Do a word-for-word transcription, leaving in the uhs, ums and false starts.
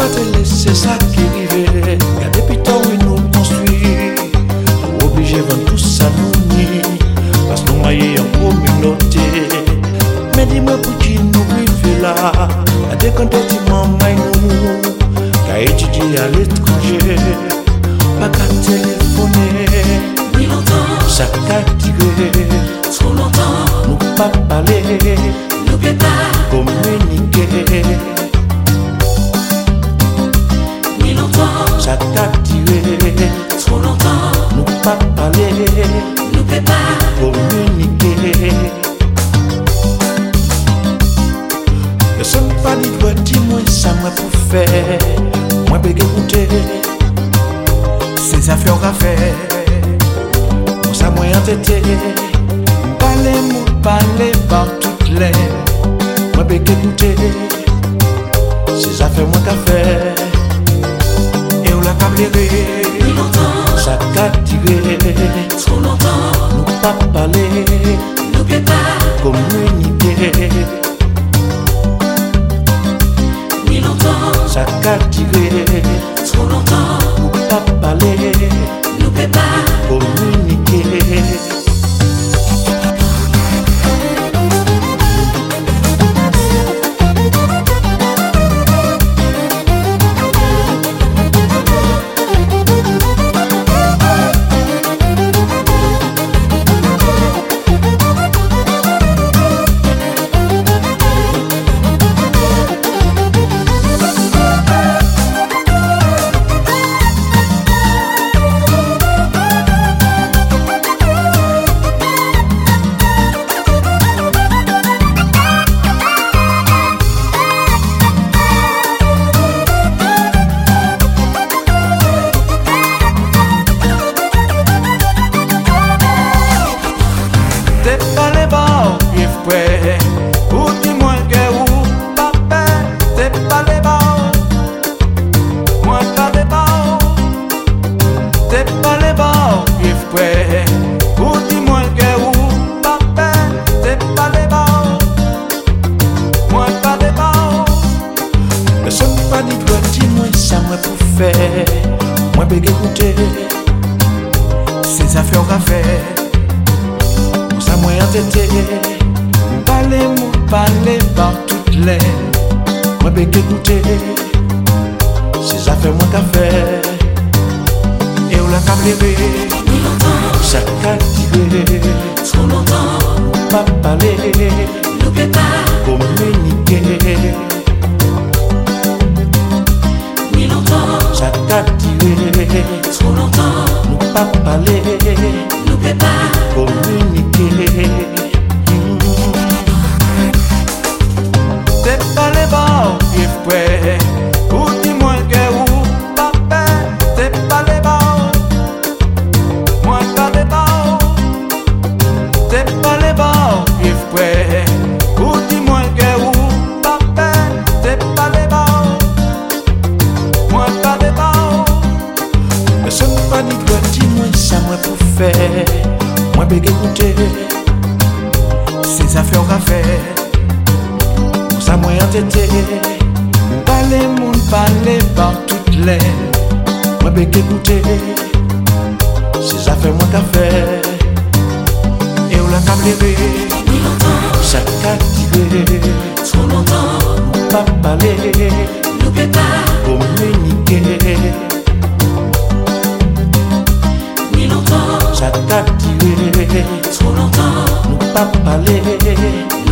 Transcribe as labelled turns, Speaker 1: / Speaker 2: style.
Speaker 1: pas te laisser ça qui arrive. Y'a des pitons où nous construisons. Obligé de tout ça nous nier. Parce que nous maillons en communauté. Mais dis-moi pour qui nous vivons là. Y'a des contentements nous. Qu'a étudié à l'étranger. Pas qu'à téléphoner.
Speaker 2: Ni longtemps.
Speaker 1: Ça qu'a tiré.
Speaker 2: Trop longtemps.
Speaker 1: Nous pas parler.
Speaker 2: Nous peut pas
Speaker 1: communiquer.
Speaker 2: ni longtemps.
Speaker 1: Ça qu'a tiré.
Speaker 2: Trop longtemps.
Speaker 1: Nous pas parler.
Speaker 2: Nous peut pas
Speaker 1: communiquer. Ne sont pas dit toi dis-moi ça moi pour faire. Moi peux écouter. Ces affaires à faire. Moi ça moi entêté. Parler moi parler par toutes les. Moi peux écouter. Ces affaires moi qu'à faire. Et on l'a câblé.
Speaker 2: ni longtemps.
Speaker 1: Ça qu'a tiré.
Speaker 2: Trop longtemps.
Speaker 1: Nous pas parler.
Speaker 2: Nous peut pas
Speaker 1: Communiquer.
Speaker 2: ni longtemps.
Speaker 1: Ça qu'a tiré.
Speaker 2: Trop longtemps.
Speaker 1: Nous pas parler.
Speaker 2: Nous peut pas
Speaker 1: Communiquer. T'es pas les bords, vieux frère. Ou dis-moi que ou papa. T'es pas les bords. Moi pas les bords. T'es pas les bords, vieux frère. Ou dis-moi que ou papa. T'es pas les bords. Moi pas les bords. Ne sont pas dit toi dis-moi ça moi pour faire. Moi peux écouter. Ces affaires à faire. Ça moi entêté. Parler moi parler par toutes les. Moi peux écouter. Ces affaires moi qu'à faire. Et on l'a câblé.
Speaker 2: ni longtemps.
Speaker 1: Ça qu'a tiré.
Speaker 2: Trop longtemps.
Speaker 1: Pas parler.
Speaker 2: Nous peut pas
Speaker 1: Communiquer.
Speaker 2: ni longtemps.
Speaker 1: Ça qu'a tiré.
Speaker 2: Trop longtemps.
Speaker 1: Nous pas parler.
Speaker 2: Nous peut pas
Speaker 1: Communiquer. T'es pas les bords, vieux frère. Ou dis-moi que ou papa. T'es pas les bords. Moi pas les bords. T'es pas les bords, vieux frère. Ou dis-moi que ou papa. T'es pas les bords. Moi pas les bords. Ne sont pas dit toi dis-moi ça moi pour faire. Moi peux écouter. Ces affaires à faire. Ça moi entêté. Parler mon parler par toutes les. Moi peux écouter. Ces affaires moi qu'à faire. Et on l'a câblé.
Speaker 2: ni longtemps.
Speaker 1: Ça qu'a tiré.
Speaker 2: Trop longtemps.
Speaker 1: Pas parler.
Speaker 2: Nous peut pas
Speaker 1: Communiquer.
Speaker 2: ni longtemps.
Speaker 1: Ça qu'a tiré.
Speaker 2: Trop longtemps.
Speaker 1: Nous pas parler.